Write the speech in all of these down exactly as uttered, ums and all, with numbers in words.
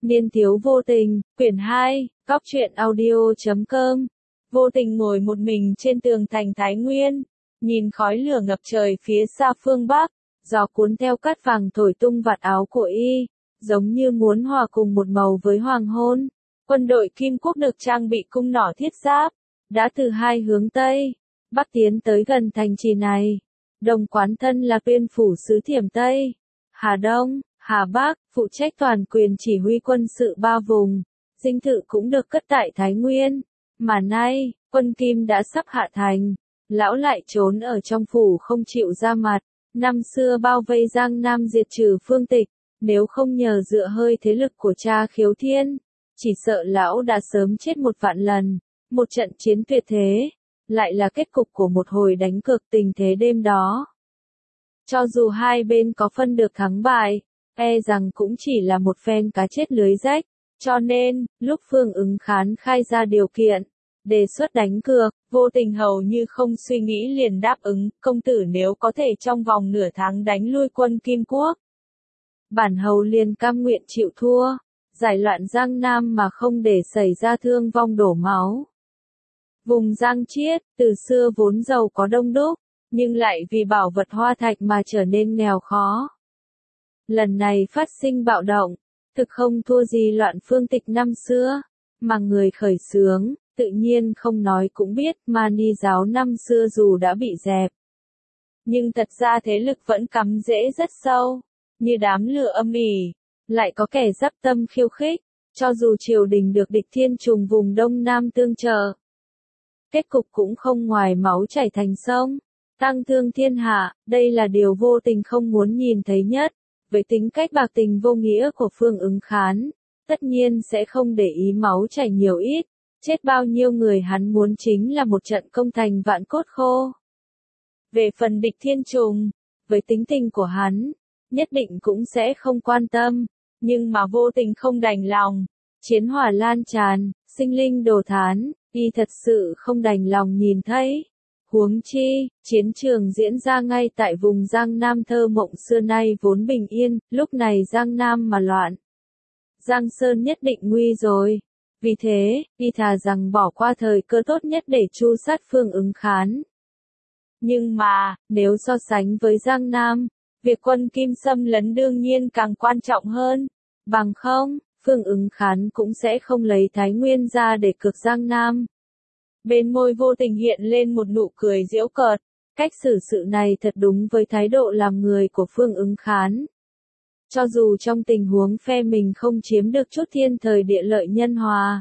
Niên thiếu vô tình, quyển hai, góc truyện audio chấm com. Vô tình ngồi một mình trên tường thành Thái Nguyên, nhìn khói lửa ngập trời phía xa phương Bắc, gió cuốn theo cát vàng thổi tung vạt áo của y, giống như muốn hòa cùng một màu với hoàng hôn. Quân đội Kim Quốc được trang bị cung nỏ thiết giáp, đã từ hai hướng Tây, Bắc tiến tới gần thành trì này. Đồng quán thân là Tuyên phủ sứ Thiểm Tây, Hà Đông, Hà Bắc, phụ trách toàn quyền chỉ huy quân sự ba vùng. Dinh thự cũng được cất tại Thái Nguyên. Mà nay, quân Kim đã sắp hạ thành, lão lại trốn ở trong phủ không chịu ra mặt. Năm xưa bao vây Giang Nam diệt trừ Phương Tịch, nếu không nhờ dựa hơi thế lực của cha Khiếu Thiên, chỉ sợ lão đã sớm chết một vạn lần. Một trận chiến tuyệt thế, lại là kết cục của một hồi đánh cược tình thế đêm đó. Cho dù hai bên có phân được thắng bại, e rằng cũng chỉ là một phen cá chết lưới rách, cho nên, lúc Phương Ứng Khán khai ra điều kiện, đề xuất đánh cược, Vô Tình hầu như không suy nghĩ liền đáp ứng, công tử nếu có thể trong vòng nửa tháng đánh lui quân Kim Quốc. Bản hầu liền cam nguyện chịu thua, giải loạn Giang Nam mà không để xảy ra thương vong đổ máu. Vùng Giang Chiết, từ xưa vốn giàu có đông đúc, nhưng lại vì bảo vật hoa thạch mà trở nên nghèo khó. Lần này phát sinh bạo động, thực không thua gì loạn Phương Tịch năm xưa, mà người khởi xướng, tự nhiên không nói cũng biết Mani giáo năm xưa dù đã bị dẹp. Nhưng thật ra thế lực vẫn cắm rễ rất sâu, như đám lửa âm ỉ, lại có kẻ giáp tâm khiêu khích, cho dù triều đình được địch thiên trùng vùng Đông Nam tương trợ. Kết cục cũng không ngoài máu chảy thành sông, tăng thương thiên hạ, đây là điều Vô Tình không muốn nhìn thấy nhất. Với tính cách bạc tình vô nghĩa của Phương Ứng Khán, tất nhiên sẽ không để ý máu chảy nhiều ít, chết bao nhiêu người hắn muốn chính là một trận công thành vạn cốt khô. Về phần địch thiên trùng, với tính tình của hắn, nhất định cũng sẽ không quan tâm, nhưng mà Vô Tình không đành lòng. Chiến hỏa lan tràn, sinh linh đồ thán, y thật sự không đành lòng nhìn thấy. Huống chi, chiến trường diễn ra ngay tại vùng Giang Nam thơ mộng xưa nay vốn bình yên, lúc này Giang Nam mà loạn. Giang Sơn nhất định nguy rồi. Vì thế, y thà rằng bỏ qua thời cơ tốt nhất để tru sát Phương Ứng Khán. Nhưng mà, nếu so sánh với Giang Nam, việc quân Kim xâm lấn đương nhiên càng quan trọng hơn. Bằng không, Phương Ứng Khán cũng sẽ không lấy Thái Nguyên ra để cược Giang Nam. Bên môi Vô Tình hiện lên một nụ cười giễu cợt, cách xử sự này thật đúng với thái độ làm người của Phương Ứng Khán. Cho dù trong tình huống phe mình không chiếm được chút thiên thời địa lợi nhân hòa,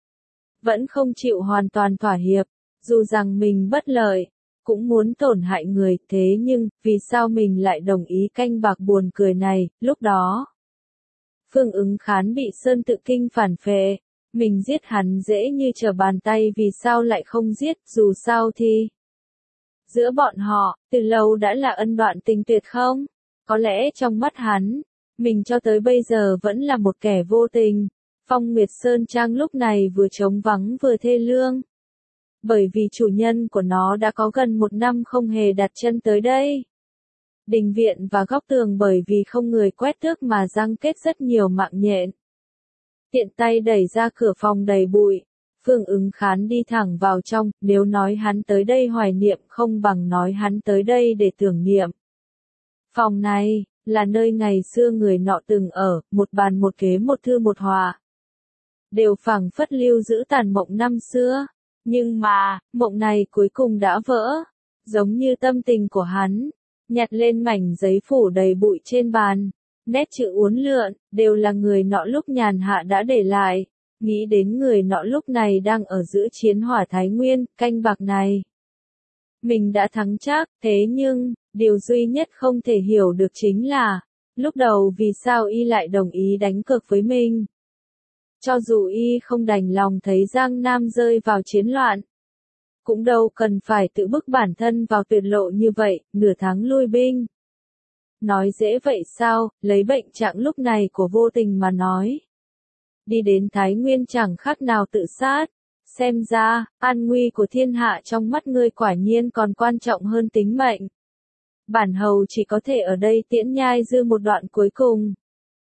vẫn không chịu hoàn toàn thỏa hiệp, dù rằng mình bất lợi, cũng muốn tổn hại người, thế nhưng, vì sao mình lại đồng ý canh bạc buồn cười này, lúc đó. Phương Ứng Khán bị Sơn Tự Kinh phản phệ. Mình giết hắn dễ như trở bàn tay vì sao lại không giết, dù sao thì. Giữa bọn họ, từ lâu đã là ân đoạn tình tuyệt không? Có lẽ trong mắt hắn, mình cho tới bây giờ vẫn là một kẻ vô tình. Phong Nguyệt Sơn Trang lúc này vừa trống vắng vừa thê lương. Bởi vì chủ nhân của nó đã có gần một năm không hề đặt chân tới đây. Đình viện và góc tường bởi vì không người quét tước mà răng kết rất nhiều mạng nhện. Tiện tay đẩy ra cửa phòng đầy bụi, Phương Ứng Khán đi thẳng vào trong, nếu nói hắn tới đây hoài niệm không bằng nói hắn tới đây để tưởng niệm. Phòng này, là nơi ngày xưa người nọ từng ở, một bàn một ghế một thư một họa. Đều phảng phất lưu giữ tàn mộng năm xưa, nhưng mà, mộng này cuối cùng đã vỡ, giống như tâm tình của hắn, nhặt lên mảnh giấy phủ đầy bụi trên bàn. Nét chữ uốn lượn, đều là người nọ lúc nhàn hạ đã để lại, nghĩ đến người nọ lúc này đang ở giữa chiến hỏa Thái Nguyên, canh bạc này. Mình đã thắng chắc, thế nhưng, điều duy nhất không thể hiểu được chính là, lúc đầu vì sao y lại đồng ý đánh cược với mình. Cho dù y không đành lòng thấy Giang Nam rơi vào chiến loạn, cũng đâu cần phải tự bức bản thân vào tuyệt lộ như vậy, nửa tháng lui binh. Nói dễ vậy sao, lấy bệnh trạng lúc này của Vô Tình mà nói. Đi đến Thái Nguyên chẳng khác nào tự sát, xem ra, an nguy của thiên hạ trong mắt ngươi quả nhiên còn quan trọng hơn tính mệnh. Bản hầu chỉ có thể ở đây tiễn nhai dư một đoạn cuối cùng.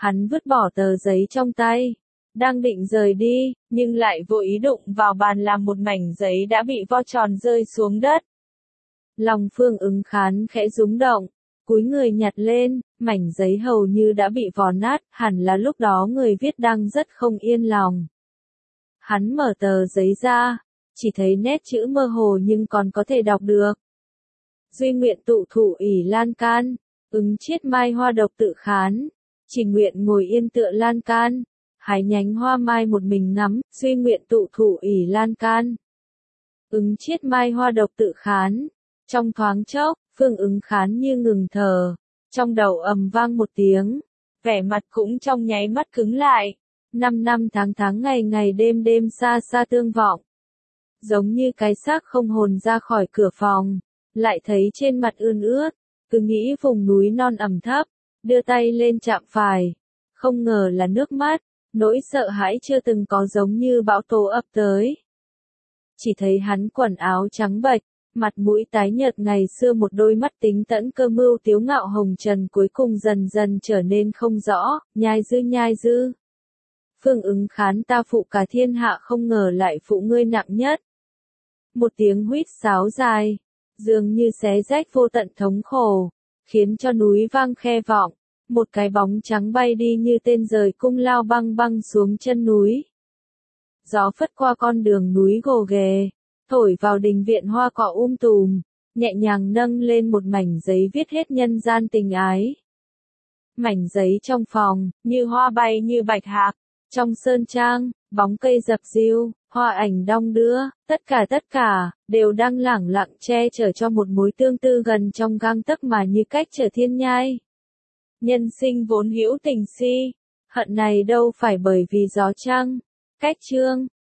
Hắn vứt bỏ tờ giấy trong tay, đang định rời đi, nhưng lại vô ý đụng vào bàn làm một mảnh giấy đã bị vo tròn rơi xuống đất. Lòng Phương Ứng Khán khẽ rúng động, cúi người nhặt lên, mảnh giấy hầu như đã bị vò nát, hẳn là lúc đó người viết đang rất không yên lòng. Hắn mở tờ giấy ra, chỉ thấy nét chữ mơ hồ nhưng còn có thể đọc được. Duy nguyện tụ thủ ỷ lan can, ứng chiết mai hoa độc tự khán, chỉ nguyện ngồi yên tựa lan can, hái nhánh hoa mai một mình ngắm, duy nguyện tụ thủ ỷ lan can. Ứng chiết mai hoa độc tự khán, trong thoáng chốc, Phương Ứng Khán như ngừng thở, trong đầu ầm vang một tiếng, vẻ mặt cũng trong nháy mắt cứng lại, năm năm tháng tháng ngày ngày đêm đêm xa xa tương vọng. Giống như cái xác không hồn ra khỏi cửa phòng, lại thấy trên mặt ươn ướt, cứ nghĩ vùng núi non ẩm thấp, đưa tay lên chạm phải, không ngờ là nước mắt, nỗi sợ hãi chưa từng có giống như bão tố ập tới. Chỉ thấy hắn quần áo trắng bệch, mặt mũi tái nhợt ngày xưa một đôi mắt tính tẫn cơ mưu tiếu ngạo hồng trần cuối cùng dần dần trở nên không rõ, nhai dư nhai dư. Phương Ứng Khán ta phụ cả thiên hạ không ngờ lại phụ ngươi nặng nhất. Một tiếng huýt sáo dài, dường như xé rách vô tận thống khổ, khiến cho núi vang khe vọng, một cái bóng trắng bay đi như tên rời cung lao băng băng xuống chân núi. Gió phất qua con đường núi gồ ghề, thổi vào đình viện hoa cỏ um tùm, nhẹ nhàng nâng lên một mảnh giấy viết hết nhân gian tình ái. Mảnh giấy trong phòng, như hoa bay như bạch hạc, trong sơn trang, bóng cây dập dìu, hoa ảnh đong đưa, tất cả tất cả, đều đang lẳng lặng che chở cho một mối tương tư gần trong gang tấc mà như cách trở thiên nhai. Nhân sinh vốn hữu tình si, hận này đâu phải bởi vì gió trăng, cách chương.